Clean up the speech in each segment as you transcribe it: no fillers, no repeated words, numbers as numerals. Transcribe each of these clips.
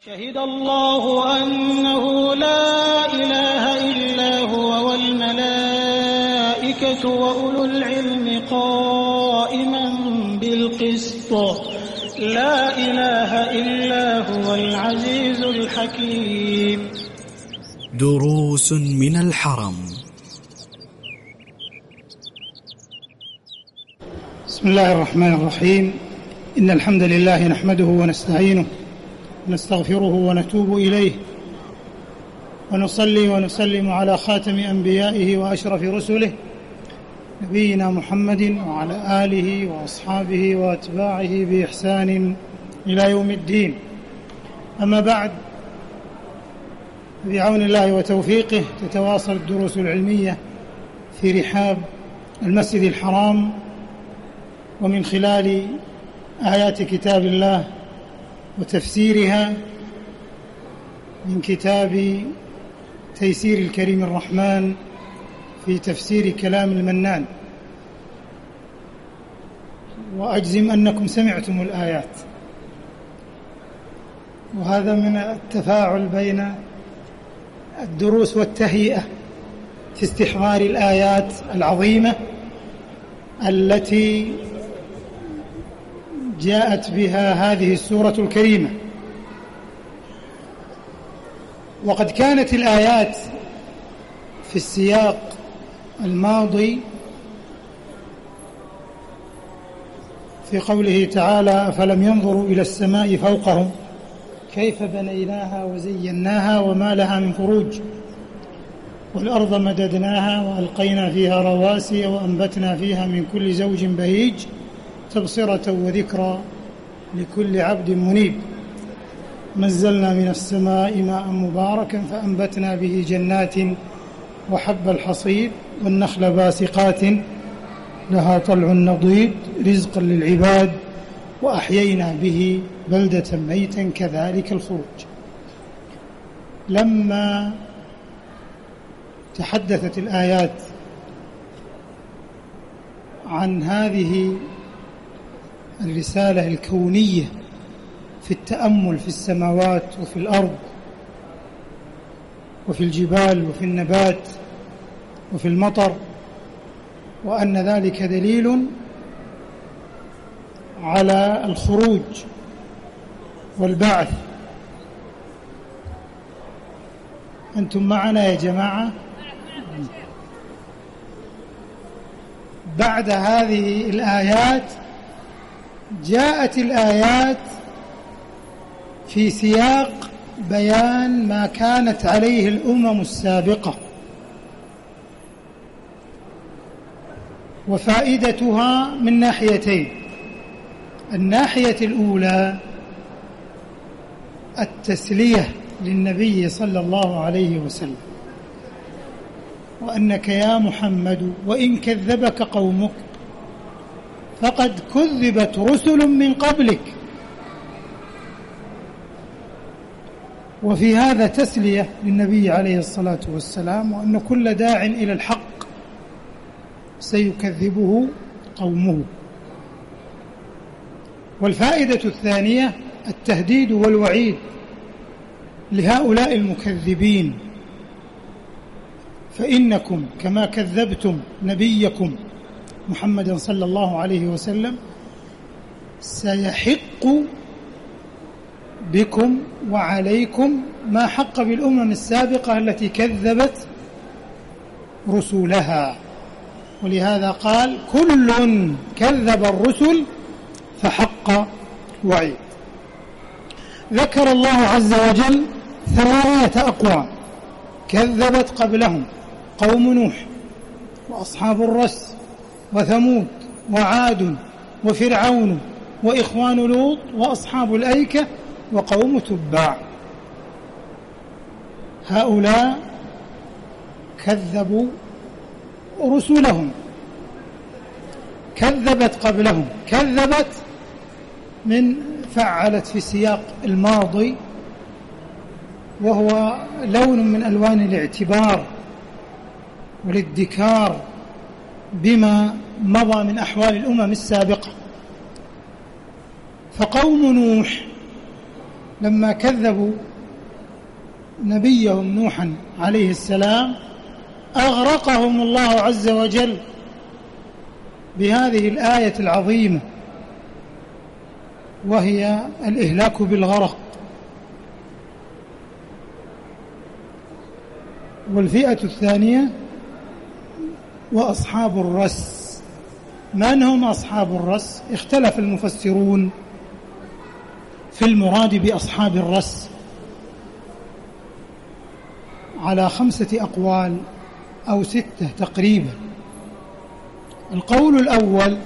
شهد الله أنه لا إله إلا هو والملائكة وأولو العلم قائما بالقسط لا إله إلا هو العزيز الحكيم. دروس من الحرم. بسم الله الرحمن الرحيم. إن الحمد لله نحمده ونستعينه ونستغفره ونتوب إليه ونصلي ونسلم على خاتم أنبيائه وأشرف رسله نبينا محمد وعلى آله وأصحابه وأتباعه بإحسان إلى يوم الدين. أما بعد، بعون الله وتوفيقه تتواصل الدروس العلمية في رحاب المسجد الحرام، ومن خلال آيات كتاب الله وتفسيرها من كتاب تيسير الكريم الرحمن في تفسير كلام المنان. وأجزم أنكم سمعتم الآيات، وهذا من التفاعل بين الدروس والتهيئة في استحضار الآيات العظيمة التي جاءت بها هذه السورة الكريمة. وقد كانت الآيات في السياق الماضي في قوله تعالى: أفلم ينظروا إلى السماء فوقهم كيف بنيناها وزيناها وما لها من فروج والأرض مددناها وألقينا فيها رواسي وأنبتنا فيها من كل زوج بهيج تبصرة وذكرى لكل عبد منيب نزلنا من السماء ماء مباركا فأنبتنا به جنات وحب الحصيد والنخل باسقات لها طلع نضيد رزقا للعباد وأحيينا به بلدة ميتا كذلك الخروج. لما تحدثت الآيات عن هذه الرسالة الكونية في التأمل في السماوات وفي الأرض وفي الجبال وفي النبات وفي المطر، وأن ذلك دليل على الخروج والبعث. أنتم معنا يا جماعة؟ بعد هذه الآيات جاءت الآيات في سياق بيان ما كانت عليه الأمم السابقة وفائدتها من ناحيتين. الناحية الأولى التسلية للنبي صلى الله عليه وسلم، وأنك يا محمد وإن كذبك قومك فقد كذبت رسل من قبلك. وفي هذا تسلية للنبي عليه الصلاة والسلام، وأن كل داع إلى الحق سيكذبه قومه. والفائدة الثانية التهديد والوعيد لهؤلاء المكذبين، فإنكم كما كذبتم نبيكم محمد صلى الله عليه وسلم سيحق بكم وعليكم ما حق بالأمم السابقة التي كذبت رسولها. ولهذا قال: كل كذب الرسل فحق وعيد. ذكر الله عز وجل 8 أقوام كذبت قبلهم: قوم نوح وأصحاب الرس وثمود وعاد وفرعون وإخوان لوط وأصحاب الأيكة وقوم تبع. هؤلاء كذبوا رسلهم، كذبت قبلهم. كذبت من فعلت في سياق الماضي، وهو لون من ألوان الاعتبار والادكار بما مضى من أحوال الأمم السابقة. فقوم نوح لما كذبوا نبيهم نوحا عليه السلام أغرقهم الله عز وجل بهذه الآية العظيمة، وهي الإهلاك بالغرق. والفئة الثانية وأصحاب الرس. من هم أصحاب الرس؟ اختلف المفسرون في المراد بأصحاب الرس على 5 أقوال أو 6 تقريبا. القول الأول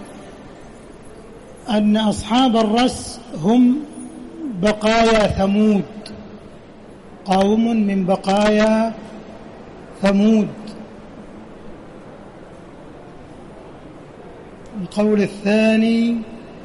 أن أصحاب الرس هم بقايا ثمود، قوم من بقايا ثمود. القول الثاني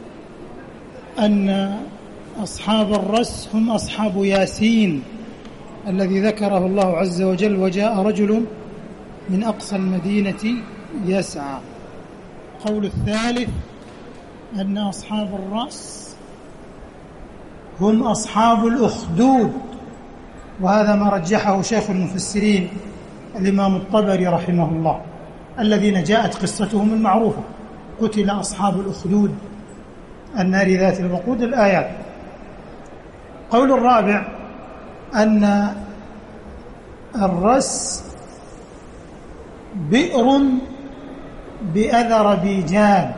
أن أصحاب الرس هم أصحاب ياسين الذي ذكره الله عز وجل: وجاء رجل من أقصى المدينة يسعى. القول الثالث أن أصحاب الرأس هم أصحاب الأخدود، وهذا ما رجحه شيخ المفسرين الإمام الطبري رحمه الله، الذين جاءت قصتهم المعروفة: قتل أصحاب الأخدود النار ذات الوقود، الآيات. القول الرابع أن الرس بئر بأذربيجان.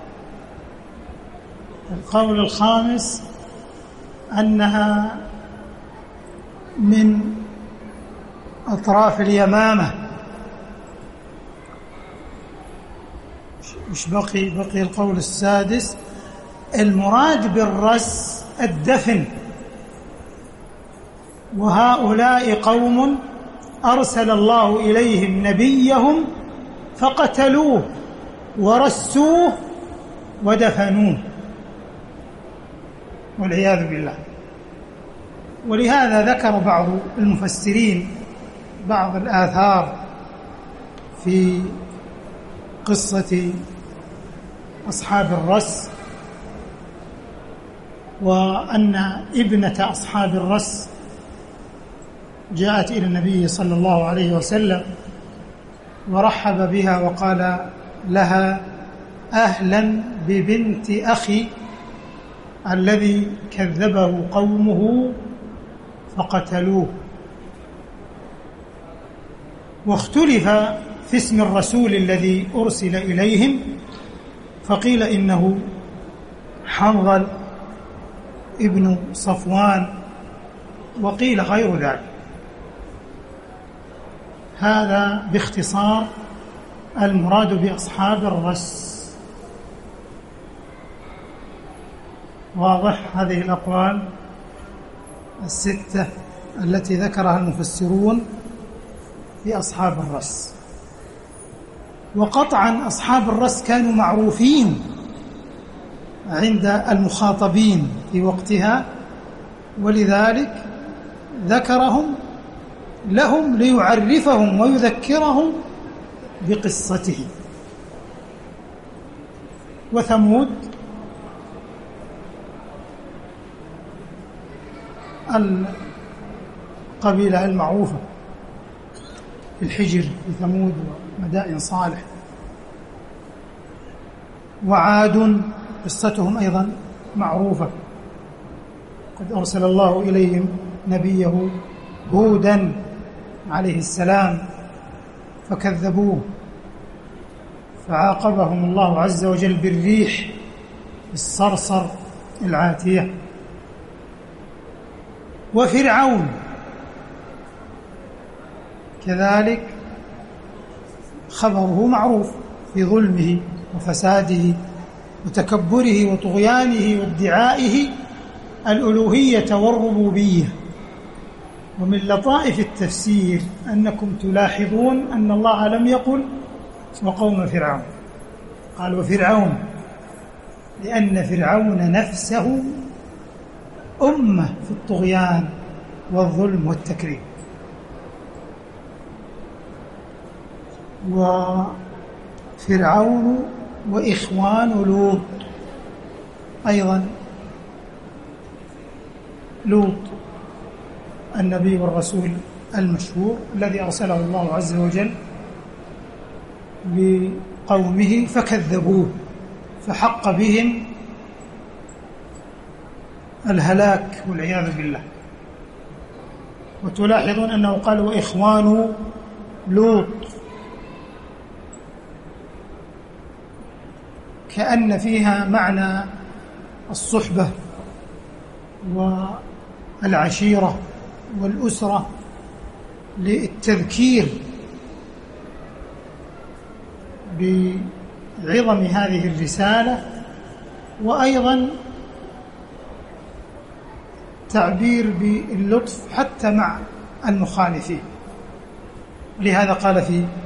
القول الخامس أنها من أطراف اليمامة. مش بقي القول السادس: المراد بالرس الدفن، وهؤلاء قوم أرسل الله إليهم نبيهم فقتلوه ورسوه ودفنوه والعياذ بالله. ولهذا ذكر بعض المفسرين بعض الآثار في قصة أصحاب الرس، وأن ابنة أصحاب الرس جاءت إلى النبي صلى الله عليه وسلم ورحب بها وقال لها: أهلا ببنت أخي الذي كذبه قومه فقتلوه. واختلف في اسم الرسول الذي أرسل إليهم، فقيل إنه حنظل ابن صفوان، وقيل غير ذلك. هذا باختصار المراد بأصحاب الرس. واضح هذه الأقوال 6 التي ذكرها المفسرون في أصحاب الرس. وقطعا أصحاب الرس كانوا معروفين عند المخاطبين في وقتها، ولذلك ذكرهم لهم ليعرفهم ويذكرهم بقصته. وثمود القبيلة المعروفة في الحجر في ثمود ومدائن صالح. وعاد قصتهم أيضا معروفة، قد أرسل الله إليهم نبيه هودا عليه السلام فكذبوه، فعاقبهم الله عز وجل بالريح الصرصر العاتية. وفرعون كذلك خبره معروف في ظلمه وفساده وتكبره وطغيانه وادعائه الألوهية والربوبية. ومن لطائف التفسير أنكم تلاحظون أن الله لم يقل وقوم فرعون، قال وفرعون، لأن فرعون نفسه أمة في الطغيان والظلم والتكريم. وفرعون وإخوان لوط أيضا لوط النبي والرسول المشهور الذي أرسله الله عز وجل بقومه فكذبوه فحق بهم الهلاك والعياذ بالله. وتلاحظون أنه قال وإخوان لوط، كأن فيها معنى الصحبة والعشيرة والأسرة للتذكير بعظم هذه الرسالة، وأيضا تعبير باللطف حتى مع المخالفين. لهذا قال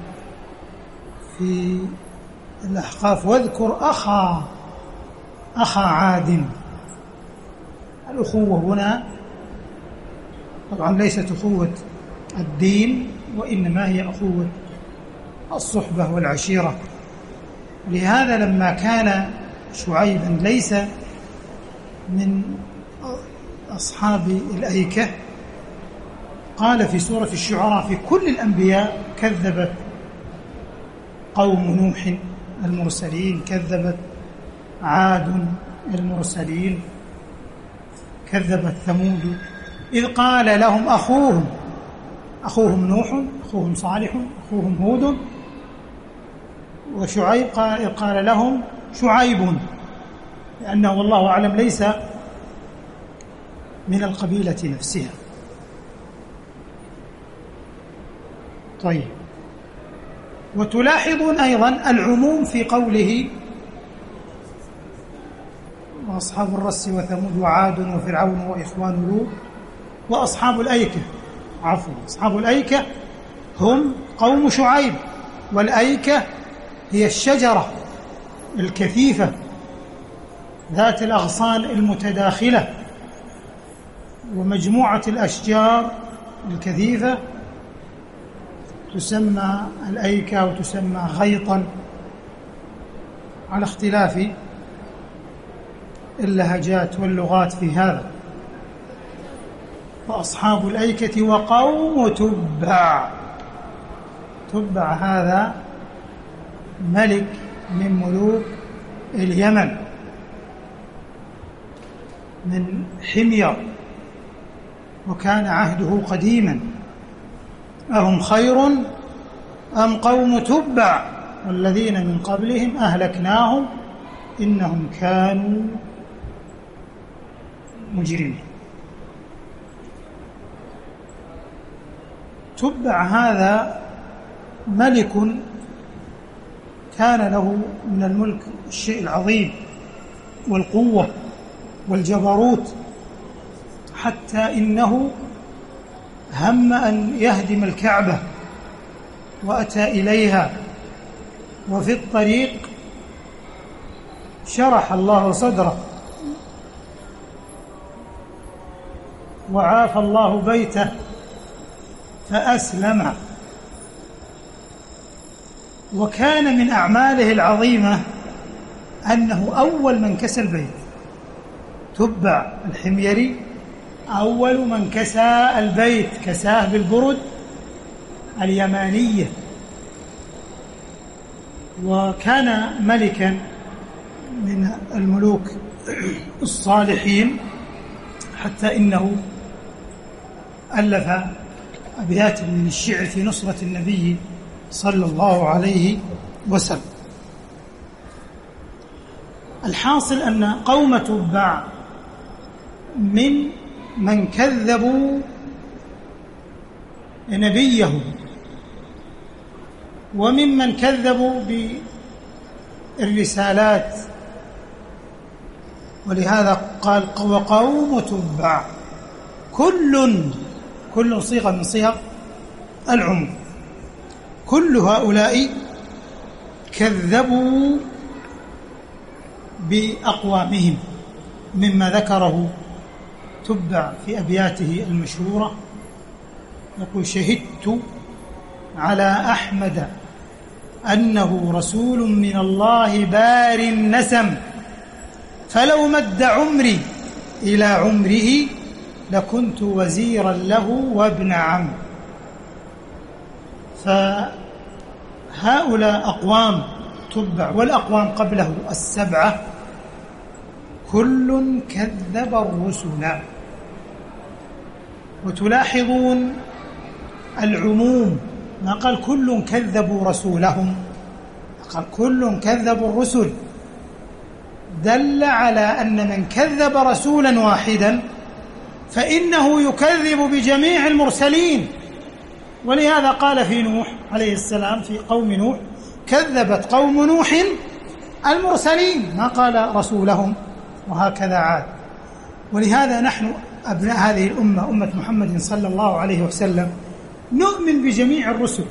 في الأحقاف واذكر أخا عاد. الأخوة هنا طبعا ليست أخوة الدين، وإنما هي أخوة الصحبة والعشيرة. لهذا لما كان شعيبا ليس من أصحاب الأيكة قال في سورة الشعراء في كل الأنبياء كذبت قوم نوح المرسلين، كذبت عاد المرسلين، كذبت ثمود، إذ قال لهم أخوهم نوح، أخوهم صالح، أخوهم هود، وشعيب قال لهم شعيب، لأنه والله أعلم ليس من القبيلة نفسها. طيب، وتلاحظون أيضا العموم في قوله وأصحاب الرس وثمود وعاد وفرعون وإخوان لوط وأصحاب الأيكة. أصحاب الأيكة هم قوم شعيب، والأيكة هي الشجرة الكثيفة ذات الأغصان المتداخلة، ومجموعة الأشجار الكثيفة تسمى الأيكة وتسمى غيطا على اختلاف اللهجات واللغات في هذا. وأصحاب الأيكة وقوم تبع هذا ملك من ملوك اليمن من حمير، وكان عهده قديما. أهم خير أم قوم تبع والذين من قبلهم أهلكناهم إنهم كانوا مجرمين. تبع هذا ملك كان له من الملك الشيء العظيم والقوة والجبروت، حتى إنه هم أن يهدم الكعبة وأتى إليها، وفي الطريق شرح الله صدره وعافى الله بيته فأسلم. وكان من أعماله العظيمة أنه أول من كسى البيت. تبع الحميري أول من كسى البيت، كساه بالبرد اليمانية، وكان ملكا من الملوك الصالحين، حتى إنه ألف أبيات من الشعر في نصرة النبي صلى الله عليه وسلم. الحاصل أن قوم تبع من كذبوا نبيهم، وممن كذبوا بالرسالات، ولهذا قال وقوم تبع. كل صيغة من صيغ العموم. كل هؤلاء كذبوا بأقوامهم، مما ذكره تبع في أبياته المشهورة، يقول شهدت على أحمد أنه رسول من الله بار النسم، فلو مد عمري إلى عمره لكنت وزيرا له وابن عم. فهؤلاء أقوام تبع، والأقوام قبله 7 كل كذب الرسل. وتلاحظون العموم، ما قال كل كذبوا رسولهم، قال كل كذبوا الرسل، دل على أن من كذب رسولا واحدا فإنه يكذب بجميع المرسلين. ولهذا قال في نوح عليه السلام في قوم نوح: كذبت قوم نوح المرسلين، ما قال رسولهم. وهكذا عاد. ولهذا نحن أبناء هذه الأمة، أمة محمد صلى الله عليه وسلم، نؤمن بجميع الرسل.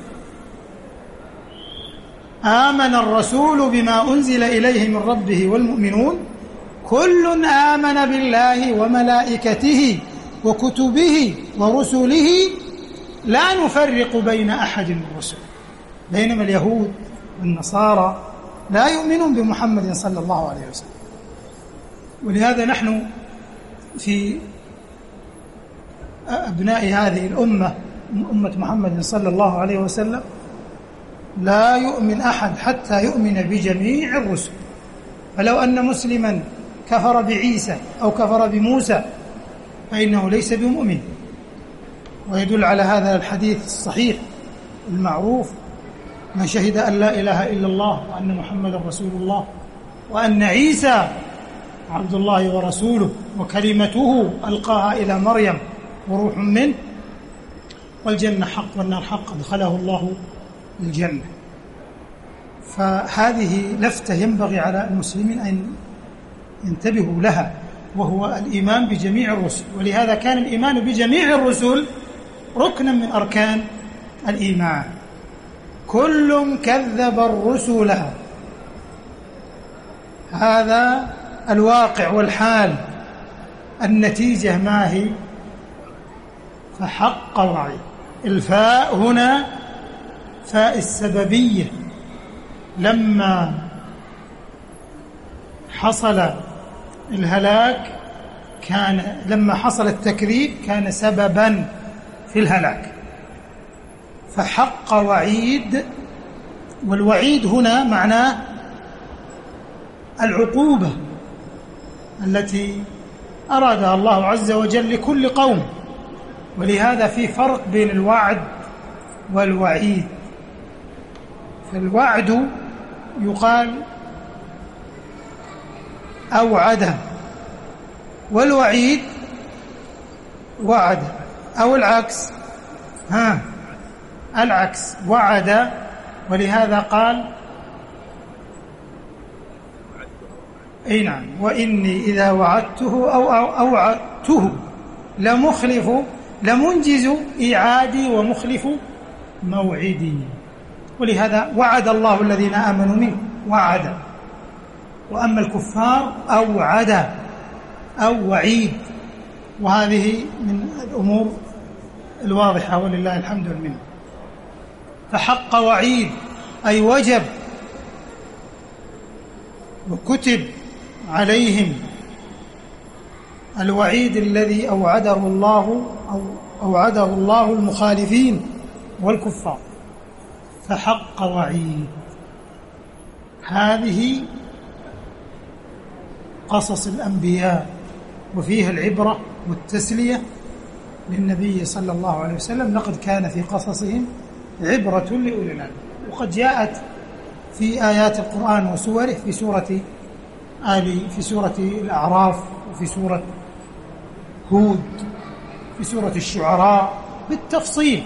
آمن الرسول بما أنزل إليه من ربه والمؤمنون كل آمن بالله وملائكته وكتبه ورسله لا نفرق بين أحد من الرسل. بينما اليهود والنصارى لا يؤمنون بمحمد صلى الله عليه وسلم. ولهذا نحن في أبناء هذه الأمة، أمة محمد صلى الله عليه وسلم، لا يؤمن أحد حتى يؤمن بجميع الرسل. فلو أن مسلما كفر بعيسى أو كفر بموسى فإنه ليس بمؤمن. ويدل على هذا الحديث الصحيح المعروف: من شهد أن لا إله إلا الله وأن محمد رسول الله وأن عيسى عبد الله ورسوله وكلمته ألقاها إلى مريم وروح منه والجنة حق والنار حق أدخله الله الجنة. فهذه لفتة ينبغي على المسلمين أن ينتبهوا لها، وهو الإيمان بجميع الرسل. ولهذا كان الإيمان بجميع الرسل ركنا من أركان الإيمان. كل كذب الرسل، هذا الواقع والحال. النتيجة ما هي؟ فحق وعيد. الفاء هنا فاء السببية، لما حصل الهلاك لما حصل التكذيب كان سببا في الهلاك. فحق وعيد، والوعيد هنا معناه العقوبة التي أرادها الله عز وجل لكل قوم. ولهذا في فرق بين الوعد والوعيد. فالوعد يقال أوعد، والوعيد وعد، أو العكس، العكس وعد. ولهذا قال أي نعم: وإني إذا وعدته أو أوعدته لمنجز إيعادي ومخلف موعدي. ولهذا وعد الله الذين آمنوا منه، وعد. وأما الكفار أوعد أو وعيد. وهذه من الأمور الواضحة ولله الحمد والمنة. فحق وعيد أي وجب وكتب عليهم الوعيد الذي أوعده الله المخالفين والكفار. فحق وعيد. هذه قصص الأنبياء، وفيها العبرة والتسلية للنبي صلى الله عليه وسلم. لقد كان في قصصهم عبرة لأولي الألباب. وقد جاءت في آيات القرآن وسوره في سورة الأعراف، وفي سورة هود، في سورة الشعراء بالتفصيل.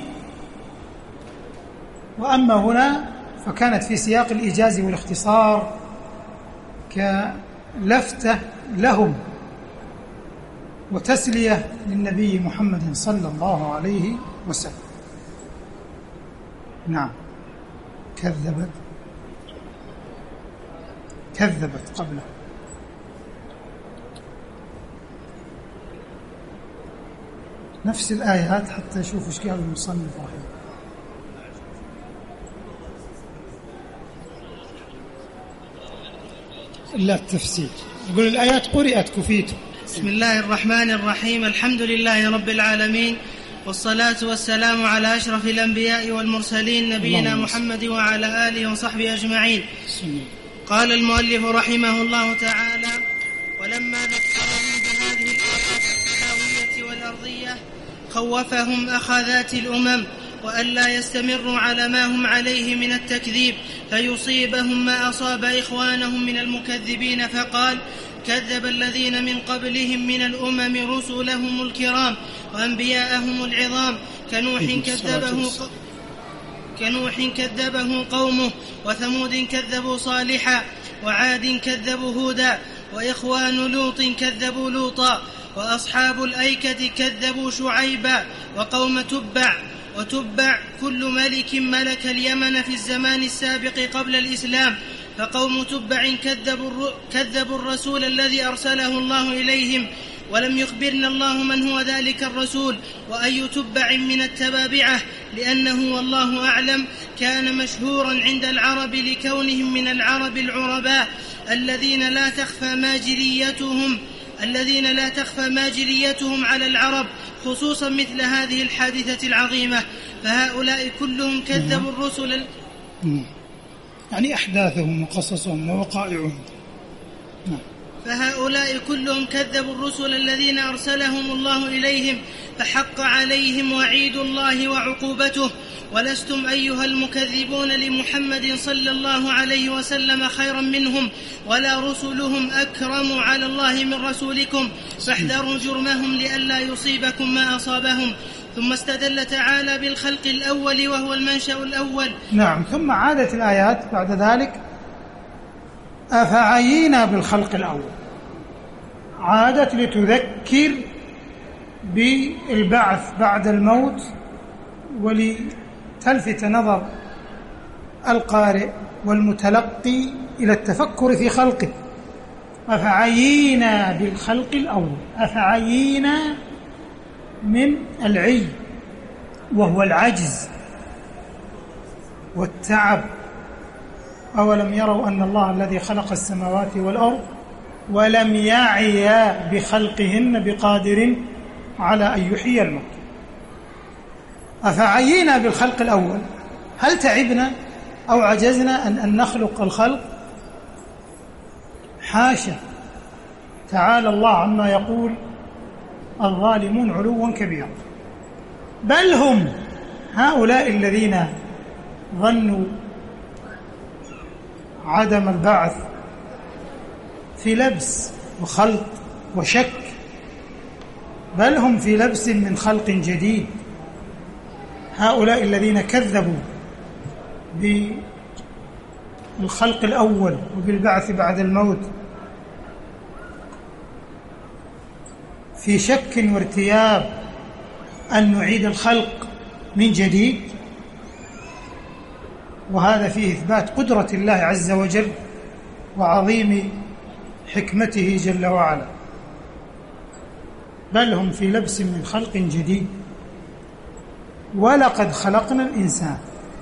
وأما هنا فكانت في سياق الإيجاز والاختصار كلفتة لهم وتسلية للنبي محمد صلى الله عليه وسلم. نعم. كذبت قبله. نفس الآيات حتى يشوفوا ايش قال المصنف رحمه. لا التفسير، يقول الآيات قرأت كفيتم، بسم الله الرحمن الرحيم. الحمد لله رب العالمين، والصلاة والسلام على أشرف الأنبياء والمرسلين نبينا محمد وعلى آله وصحبه أجمعين. قال المؤلف رحمه الله تعالى: ولما ذكرهم بهذه الآفات السماوية والأرضية خوفهم أخذات الأمم وألا يستمروا على ما هم عليه من التكذيب فيصيبهم ما أصاب إخوانهم من المكذبين، فقال: كذب الذين من قبلهم من الأمم رسلهم الكرام وأنبياءهم العظام كنوح كذبه قومه، وثمود كذبوا صالحا، وعاد كذبوا هودا، وإخوان لوط كذبوا لوطا، وأصحاب الأيكة كذبوا شعيبا، وقوم وتبع كل ملك ملك اليمن في الزمان السابق قبل الإسلام، فقوم تبع كذبوا الرسول الذي أرسله الله إليهم، ولم يخبرنا الله من هو ذلك الرسول وأي تبع من التبابعة، لأنه والله أعلم كان مشهورا عند العرب لكونهم من العرب العرباء الذين لا تخفى ماجريتهم على العرب، خصوصا مثل هذه الحادثة العظيمة. فهؤلاء كلهم كذبوا الرسل، يعني أحداثهم وقصصهم ووقائعهم. فهؤلاء كلهم كذبوا الرسل الذين أرسلهم الله إليهم، فحق عليهم وعيد الله وعقوبته. ولستم أيها المكذبون لمحمد صلى الله عليه وسلم خيرا منهم، ولا رسلهم أكرم على الله من رسولكم، فاحذروا جرمهم لئلا يصيبكم ما أصابهم. ثم استدل تعالى بالخلق الأول وهو المنشأ الأول. نعم. ثم عادت الآيات بعد ذلك: أفعينا بالخلق الأول. عادت لتذكر بالبعث بعد الموت، ولتلفت نظر القارئ والمتلقي إلى التفكر في خلقه. أفعينا بالخلق الأول. أفعينا من العي، وهو العجز والتعب. أولم يروا أن الله الذي خلق السماوات والأرض ولم يعي بخلقهن بقادر على أن يحيي الموت. أفعينا بالخلق الأول، هل تعبنا أو عجزنا أن نخلق الخلق؟ حاشا، تعالى الله عما يقول الظالمون علوا كبيرا. بل هم هؤلاء الذين ظنوا عدم البعث في لبس وخلط وشك، بل هم في لبس من خلق جديد. هؤلاء الذين كذبوا بالخلق الأول وبالبعث بعد الموت في شك وارتياب أن نعيد الخلق من جديد، وهذا فيه إثبات قدرة الله عز وجل وعظيم حكمته جل وعلا. بل هم في لبس من خلق جديد. ولقد خلقنا الإنسان،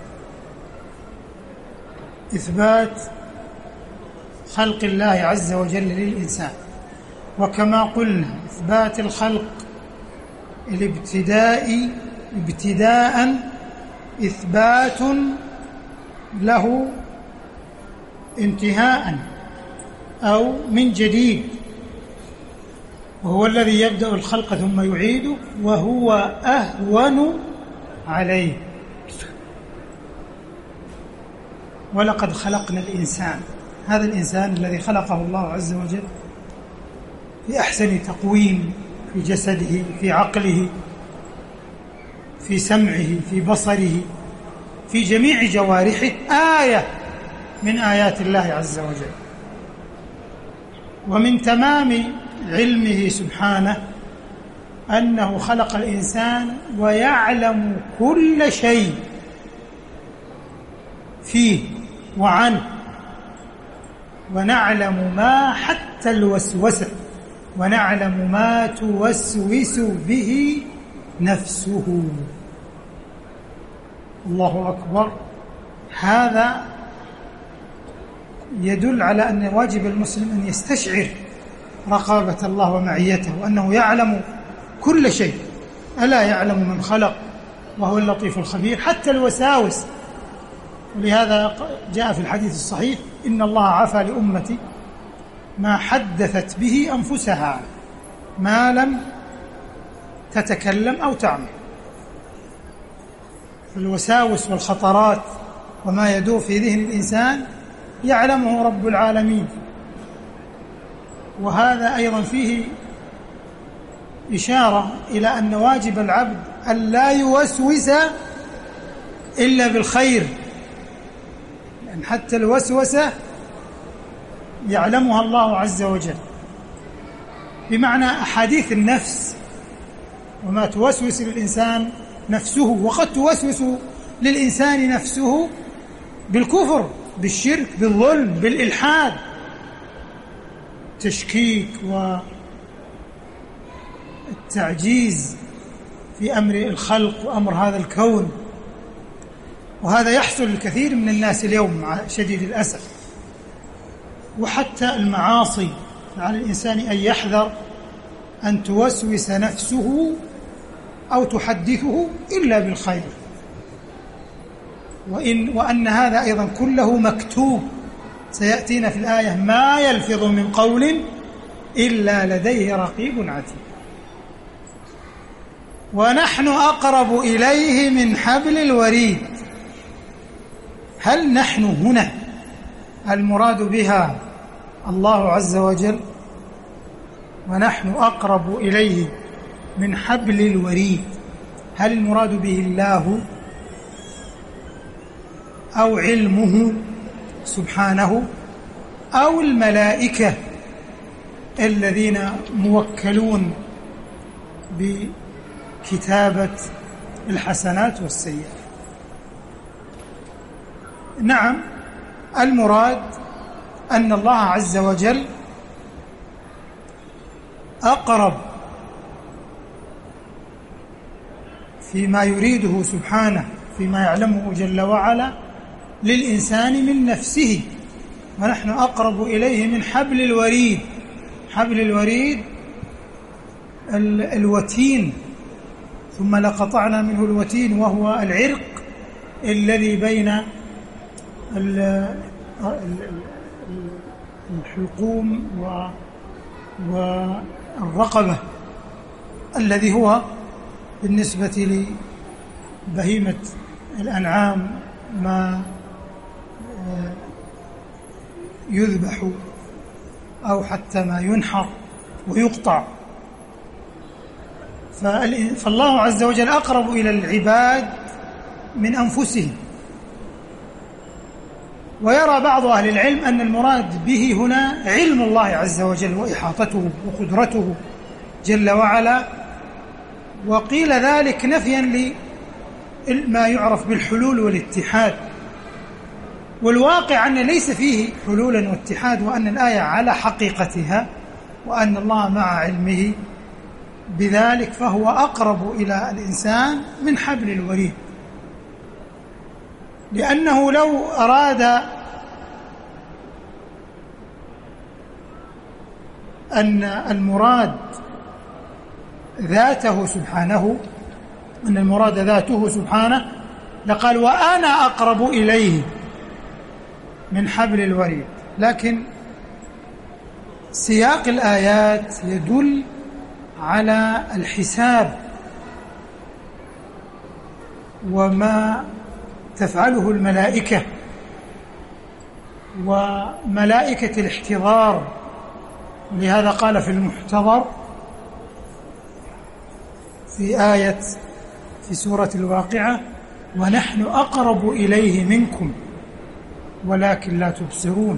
إثبات خلق الله عز وجل للإنسان. وكما قلنا إثبات الخلق ابتداء إثبات له انتهاء أو من جديد، وهو الذي يبدأ الخلق ثم يعيده، وهو أهون عليه. ولقد خلقنا الإنسان، هذا الإنسان الذي خلقه الله عز وجل في أحسن تقويم، في جسده، في عقله، في سمعه، في بصره، في جميع جوارحه، آية من آيات الله عز وجل. ومن تمام علمه سبحانه أنه خلق الإنسان ويعلم كل شيء فيه وعنه، ونعلم ما حتى الوسوسة، ونعلم ما توسوس به نفسه. الله أكبر. هذا يدل على أن واجب المسلم أن يستشعر رقابة الله ومعيته، وأنه يعلم كل شيء. ألا يعلم من خلق وهو اللطيف الخبير، حتى الوساوس. ولهذا جاء في الحديث الصحيح: إن الله عفى لأمتي ما حدثت به أنفسها ما لم تتكلم أو تعمل. الوساوس والخطرات وما يدور في ذهن الإنسان يعلمه رب العالمين. وهذا أيضا فيه إشارة إلى أن واجب العبد أن لا يوسوس إلا بالخير، لأن حتى الوسوسة يعلمها الله عز وجل، بمعنى أحاديث النفس وما توسوس للإنسان نفسه. وقد توسوس للإنسان نفسه بالكفر، بالشرك، بالظلم، بالإلحاد، تشكيك والتعجيز في أمر الخلق وأمر هذا الكون. وهذا يحصل للكثير من الناس اليوم مع شديد الأسف. وحتى المعاصي على الإنسان أن يحذر أن توسوس نفسه أو تحدثه إلا بالخير، وأن هذا أيضا كله مكتوب. سيأتينا في الآية: ما يلفظ من قول إلا لديه رقيب عتيد. ونحن أقرب إليه من حبل الوريد. هل نحن هنا المراد بها الله عز وجل؟ ونحن أقرب إليه من حبل الوريد، هل المراد به الله أو علمه سبحانه أو الملائكة الذين موكلون بكتابة الحسنات والسيئات؟ نعم، المراد أن الله عز وجل أقرب فيما يريده سبحانه، فيما يعلمه جل وعلا للإنسان من نفسه. ونحن أقرب إليه من حبل الوريد. حبل الوريد الوتين، ثم لقطعنا منه الوتين، وهو العرق الذي بين الحلقوم والرقبة، الذي هو بالنسبة لبهيمة الأنعام ما يذبح أو حتى ما ينحر ويقطع. فالله عز وجل أقرب إلى العباد من أنفسهم. ويرى بعض أهل العلم أن المراد به هنا علم الله عز وجل وإحاطته وقدرته جل وعلا، وقيل ذلك نفيا لما يعرف بالحلول والاتحاد. والواقع أن ليس فيه حلولا واتحاد، وأن الآية على حقيقتها، وأن الله مع علمه بذلك، فهو أقرب إلى الإنسان من حبل الوريد. لأنه لو أراد أن المراد ذاته سبحانه، أن المراد ذاته سبحانه، لقال: وأنا أقرب إليه من حبل الوريد. لكن سياق الآيات يدل على الحساب وما تفعله الملائكة وملائكة الاحتضار. لهذا قال في المحتضر في آية في سورة الواقعة: ونحن أقرب إليه منكم ولكن لا تبصرون.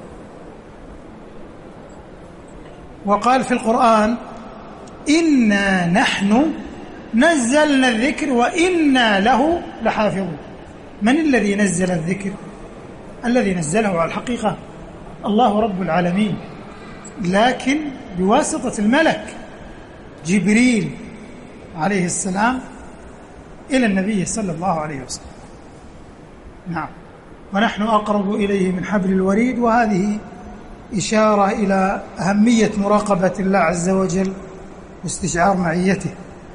وقال في القرآن: إنا نحن نزلنا الذكر وإنا له لحافظون. من الذي نزل الذكر؟ الذي نزله على الحقيقة الله رب العالمين، لكن بواسطة الملك جبريل عليه السلام إلى النبي صلى الله عليه وسلم. نعم، ونحن أقرب إليه من حبل الوريد. وهذه إشارة إلى أهمية مراقبة الله عز وجل واستشعار معيته.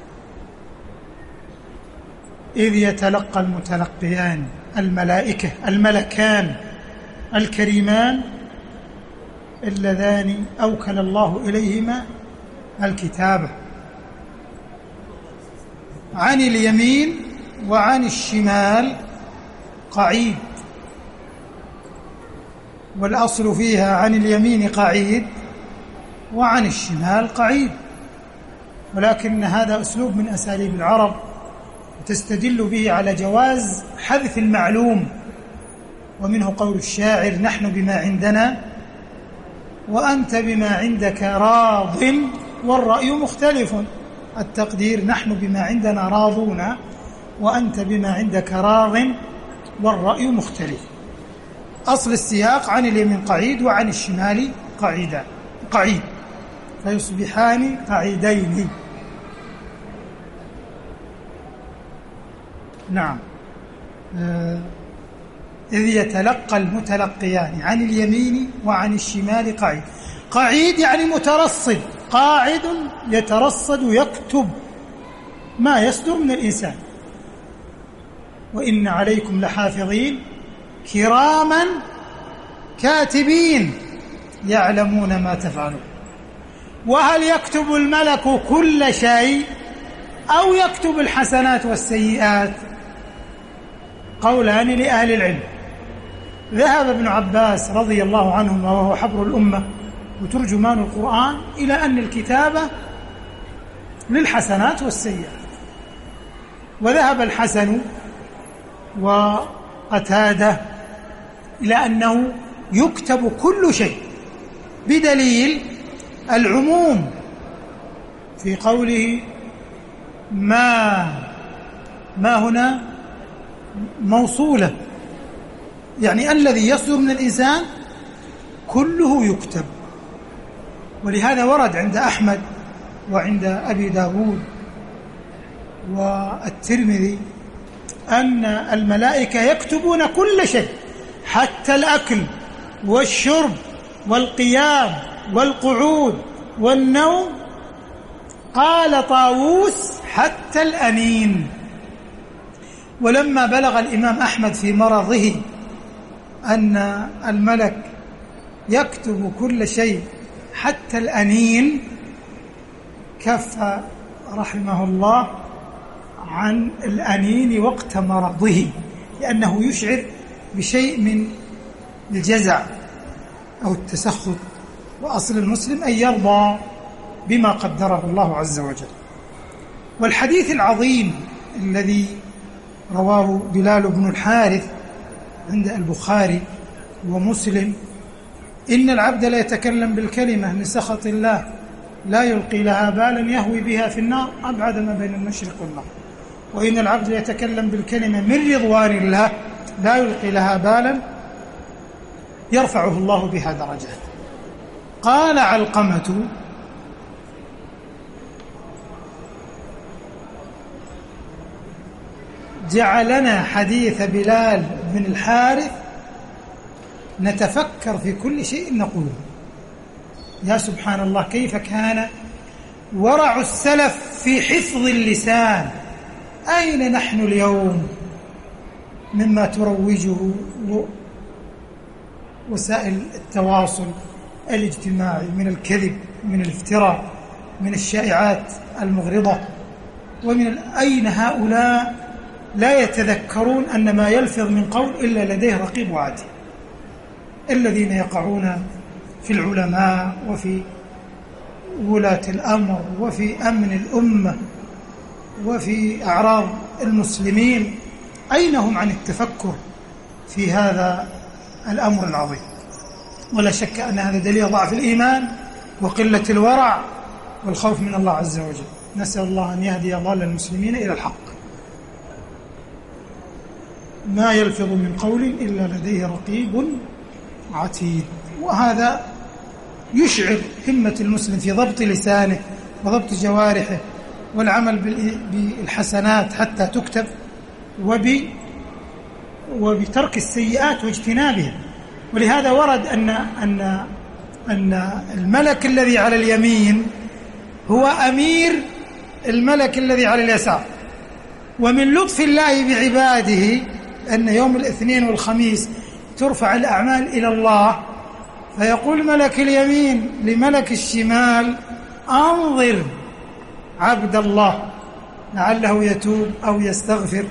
إذ يتلقى المتلقيان الملكان الكريمان اللذان أوكل الله إليهما الكتابة عن اليمين وعن الشمال قعيد، والأصل فيها عن اليمين قعيد وعن الشمال قعيد، ولكن هذا أسلوب من أساليب العرب تستدل به على جواز حذف المعلوم، ومنه قول الشاعر: نحن بما عندنا وأنت بما عندك راض والرأي مختلف. التقدير: نحن بما عندنا راضون وأنت بما عندك راض والرأي مختلف. أصل السياق عن اليمين قعيد وعن الشمال قعيد، فيصبحان قعيدين. نعم. إذ يتلقى المتلقيان عن اليمين وعن الشمال قعيد. قعيد يعني مترصد، قاعد يترصد يكتب ما يصدر من الإنسان. وإن عليكم لحافظين كراما كاتبين يعلمون ما تفعلون. وهل يكتب الملك كل شيء أو يكتب الحسنات والسيئات؟ قولان لأهل العلم. ذهب ابن عباس رضي الله عنهما وهو حبر الأمة وترجمان القرآن إلى أن الكتابة للحسنات والسيئات، وذهب الحسن وقتادة إلى أنه يكتب كل شيء، بدليل العموم في قوله ما هنا موصولة، يعني الذي يصدر من الإنسان كله يكتب. ولهذا ورد عند أحمد وعند أبي داود والترمذي أن الملائكة يكتبون كل شيء، حتى الأكل والشرب والقيام والقعود والنوم. قال طاووس: حتى الأنين. ولما بلغ الإمام أحمد في مرضه أن الملك يكتب كل شيء حتى الأنين، كف رحمه الله عن الأنين وقت مرضه، لأنه يشعر بشيء من الجزع أو التسخط. وأصل المسلم أن يرضى بما قدره الله عز وجل. والحديث العظيم الذي رواه بلال بن الحارث عند البخاري ومسلم: إن العبد لا يتكلم بالكلمة من سخط الله لا يلقي لها بالا يهوي بها في النار أبعد ما بين المشرق والمغرب، وإن العبد لا يتكلم بالكلمة من رضوان الله لا يلقي لها بالا يرفعه الله بها درجات. قال علقمة: جعلنا حديث بلال بن الحارث نتفكر في كل شيء نقوله. يا سبحان الله، كيف كان ورع السلف في حفظ اللسان! أين نحن اليوم مما تروجه وسائل التواصل الاجتماعي من الكذب، من الافتراء، من الشائعات المغرضة، ومن أين هؤلاء لا يتذكرون أن ما يلفظ من قول إلا لديه رقيب وعتيد؟ الذين يقعون في العلماء وفي ولاة الأمر وفي أمن الأمة وفي أعراض المسلمين، أين هم عن التفكر في هذا الأمر العظيم؟ ولا شك أن هذا دليل ضعف الإيمان وقلة الورع والخوف من الله عز وجل. نسأل الله أن يهدي ضال المسلمين إلى الحق. ما يلفظ من قول إلا لديه رقيب عتيد. وهذا يشعر همة المسلم في ضبط لسانه وضبط جوارحه والعمل بالحسنات حتى تكتب، وبترك السيئات واجتنابها. ولهذا ورد أن أن الملك الذي على اليمين هو أمير الملك الذي على اليسار. ومن لطف الله بعباده أن يوم الاثنين والخميس ترفع الأعمال إلى الله، فيقول ملك اليمين لملك الشمال: أنظر عبد الله لعله يتوب أو يستغفر.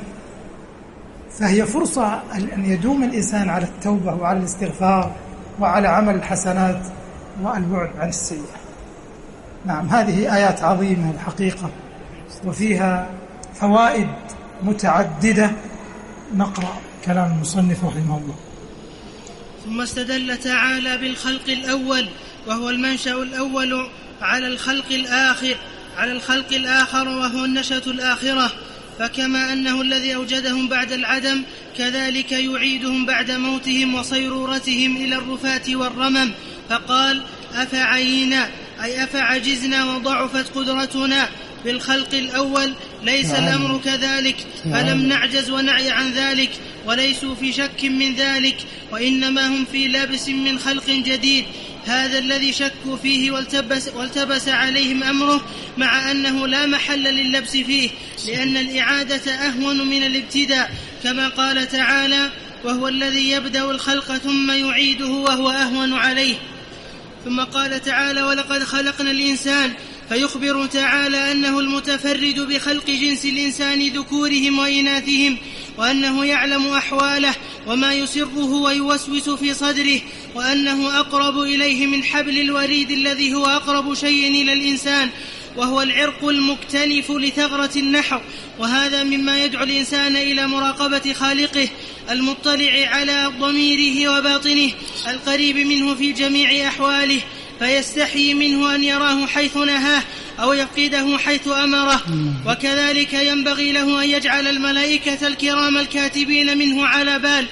فهي فرصة أن يدوم الإنسان على التوبة وعلى الاستغفار وعلى عمل الحسنات والبعد عن السيئة. نعم، هذه آيات عظيمة الحقيقة وفيها فوائد متعددة. نقرأ كلام المصنف رحمه الله. ثم استدل تعالى بالخلق الأول وهو المنشأ الأول على الخلق الآخر وهو النشأة الآخرة، فكما أنه الذي أوجدهم بعد العدم كذلك يعيدهم بعد موتهم وصيرورتهم إلى الرفاة والرمم. فقال: أفعينا أي أفعجزنا وضعفت قدرتنا بالخلق الأول، ليس الأمر كذلك، فلم نعجز ونعي عن ذلك، وليسوا في شك من ذلك، وإنما هم في لبس من خلق جديد، هذا الذي شكوا فيه والتبس عليهم أمره، مع أنه لا محل لللبس فيه، لأن الإعادة أهون من الابتداء، كما قال تعالى: وهو الذي يبدأ الخلق ثم يعيده وهو أهون عليه. ثم قال تعالى: ولقد خلقنا الإنسان، فيخبر تعالى أنه المتفرد بخلق جنس الإنسان ذكورهم وإناثهم، وأنه يعلم أحواله وما يسره ويوسوس في صدره، وأنه أقرب إليه من حبل الوريد الذي هو أقرب شيء إلى الإنسان، وهو العرق المكتنف لثغرة النحر. وهذا مما يدعو الإنسان إلى مراقبة خالقه المطلع على ضميره وباطنه القريب منه في جميع أحواله، فيستحي منه أن يراه حيث نهاه أو يفقده حيث أمره. وكذلك ينبغي له أن يجعل الملائكة الكرام الكاتبين منه على بال،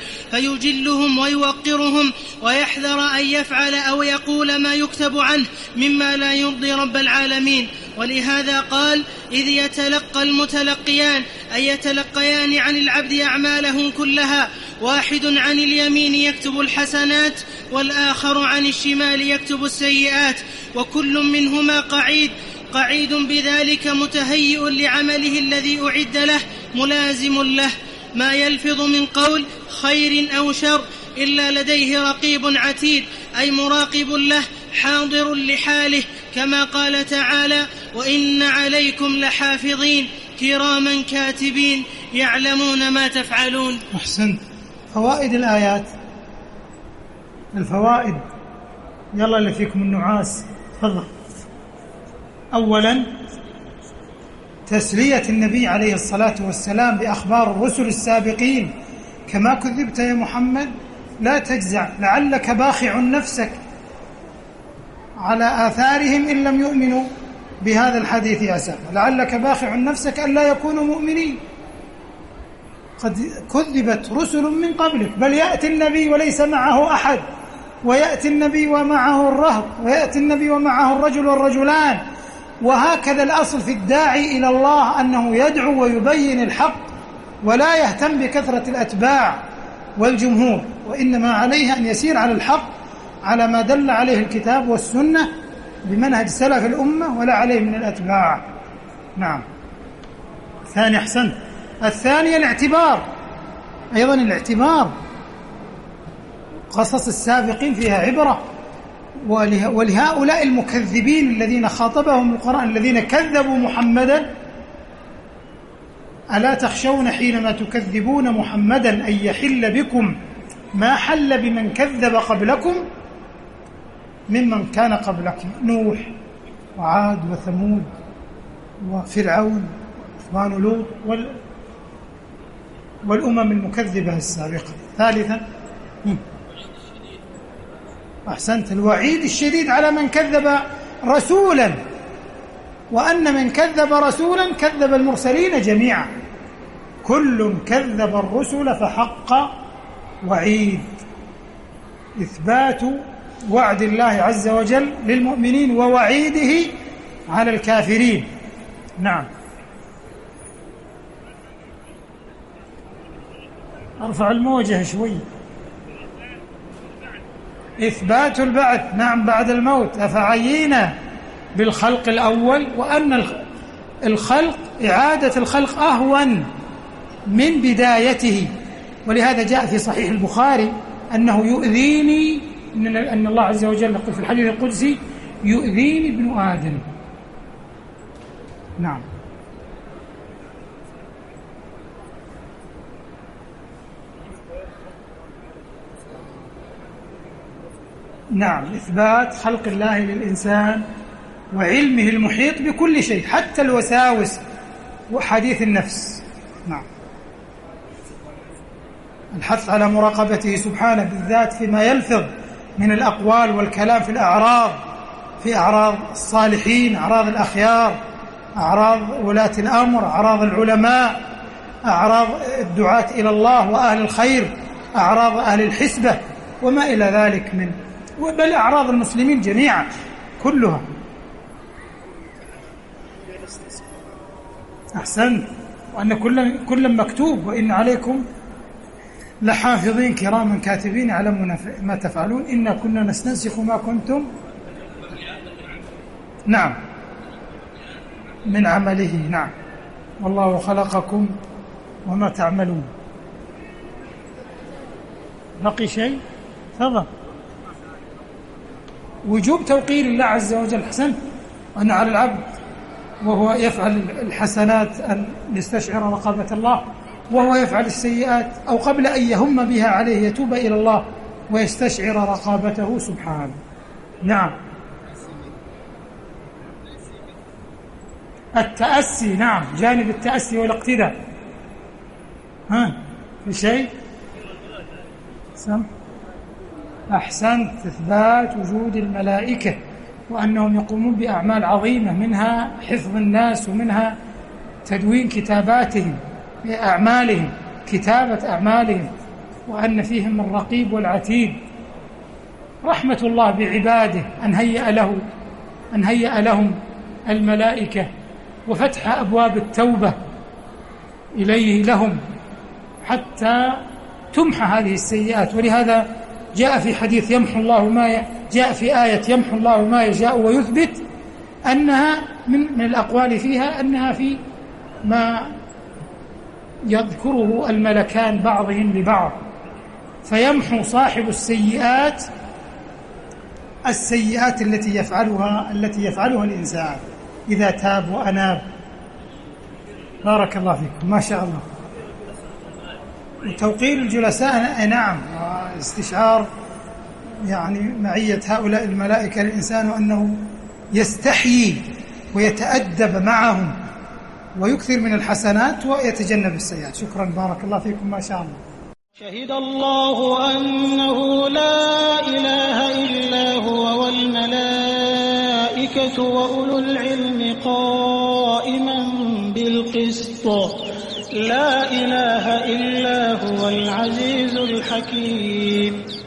فيجلهم ويوقرهم، ويحذر أن يفعل أو يقول ما يكتب عنه مما لا يرضي رب العالمين. ولهذا قال: إذ يتلقى المتلقيان، أي يتلقيان عن العبد أعماله كلها، واحد عن اليمين يكتب الحسنات، والآخر عن الشمال يكتب السيئات، وكل منهما قعيد بذلك متهيئ لعمله الذي أعد له ملازم له، ما يلفظ من قول خير أو شر إلا لديه رقيب عتيد، أي مراقب له حاضر لحاله، كما قال تعالى: وإن عليكم لحافظين كراما كاتبين يعلمون ما تفعلون. أحسنت. فوائد الآيات، الفوائد، يلا اللي فيكم النعاس تفضل. أولا، تسلية النبي عليه الصلاة والسلام بأخبار الرسل السابقين: كما كذبت يا محمد لا تجزع، لعلك باخع نفسك على آثارهم إن لم يؤمنوا بهذا الحديث أسفا، لعلك باخع نفسك ألا يكونوا مؤمنين. قد كذبت رسل من قبلك، بل يأتي النبي وليس معه أحد، ويأتي النبي ومعه الرهط، ويأتي النبي ومعه الرجل والرجلان. وهكذا الأصل في الداعي إلى الله أنه يدعو ويبين الحق، ولا يهتم بكثرة الأتباع والجمهور، وإنما عليه أن يسير على الحق على ما دل عليه الكتاب والسنة بمنهج سلف الأمة، ولا عليه من الأتباع. نعم. ثاني، أحسنت. الثانية الاعتبار، أيضا الاعتبار، قصص السابقين فيها عبرة. ولهؤلاء المكذبين الذين خاطبهم القرآن الذين كذبوا محمدا: ألا تخشون حينما تكذبون محمدا أن يحل بكم ما حل بمن كذب قبلكم ممن كان قبلكم، نوح وعاد وثمود وفرعون وإخوان لوط والأمم المكذبة السابقة. ثالثا، أحسنت، الوعيد الشديد على من كذب رسولا، وأن من كذب رسولا كذب المرسلين جميعا، كل كذب الرسل فحق وعيد. إثبات وعد الله عز وجل للمؤمنين ووعيده على الكافرين. نعم. أرفع الموجة شوي. إثبات البعث، نعم، بعد الموت. أفعينا بالخلق الأول، وأن الخلق، إعادة الخلق أهون من بدايته. ولهذا جاء في صحيح البخاري أنه يؤذيني، أن الله عز وجل يقول في الحديث القدسي: يؤذيني ابن آدم. نعم. نعم، إثبات خلق الله للإنسان وعلمه المحيط بكل شيء، حتى الوساوس وحديث النفس. نعم. الحث على مراقبته سبحانه، بالذات فيما يلفظ من الأقوال والكلام في الأعراض، في أعراض الصالحين، أعراض الأخيار، أعراض ولاة الأمر، أعراض العلماء، أعراض الدعاة إلى الله وأهل الخير، أعراض أهل الحسبة وما إلى ذلك من، بل أعراض المسلمين جميعا كلها. أحسنت. وأن كل مكتوب: وإن عليكم لحافظين كراما كاتبين يعلمون ما تفعلون إنا كنا نستنسخ ما كنتم، نعم، من عمله. نعم. والله خلقكم وما تعملون. بقي شيء؟ تفضل. وجوب توقير الله عز وجل. حسن. أن على العبد وهو يفعل الحسنات أن يستشعر رقابة الله، وهو يفعل السيئات أو قبل أن يهم بها عليه يتوب إلى الله ويستشعر رقابته سبحانه. نعم. التأسي، نعم، جانب التأسي والاقتداء. في شيء؟ أحسنت. إثبات وجود الملائكة وأنهم يقومون بأعمال عظيمة، منها حفظ الناس ومنها تدوين كتاباتهم بأعمالهم، كتابة أعمالهم، وأن فيهم الرقيب والعتيد. رحمة الله بعباده أن هيأ لهم الملائكة، وفتح أبواب التوبة إليه لهم حتى تمحى هذه السيئات. ولهذا جاء في حديث جاء في آية يمحو الله ما يشاء ويثبت، أنها من الأقوال فيها أنها في ما يذكره الملكان بعضهم لبعض، فيمحو صاحب السيئات التي يفعلها الإنسان إذا تاب وأناب. بارك الله فيكم، ما شاء الله. وتوقير الجلساء، نعم، واستشعار يعني معية هؤلاء الملائكة للإنسان، وأنه يستحيي ويتأدب معهم ويكثر من الحسنات ويتجنب السيئات. شكرا، بارك الله فيكم، ما شاء الله. شهد الله أنه لا إله إلا هو والملائكة وأولو العلم قائما بالقسط لا إله إلا هو العزيز الحكيم.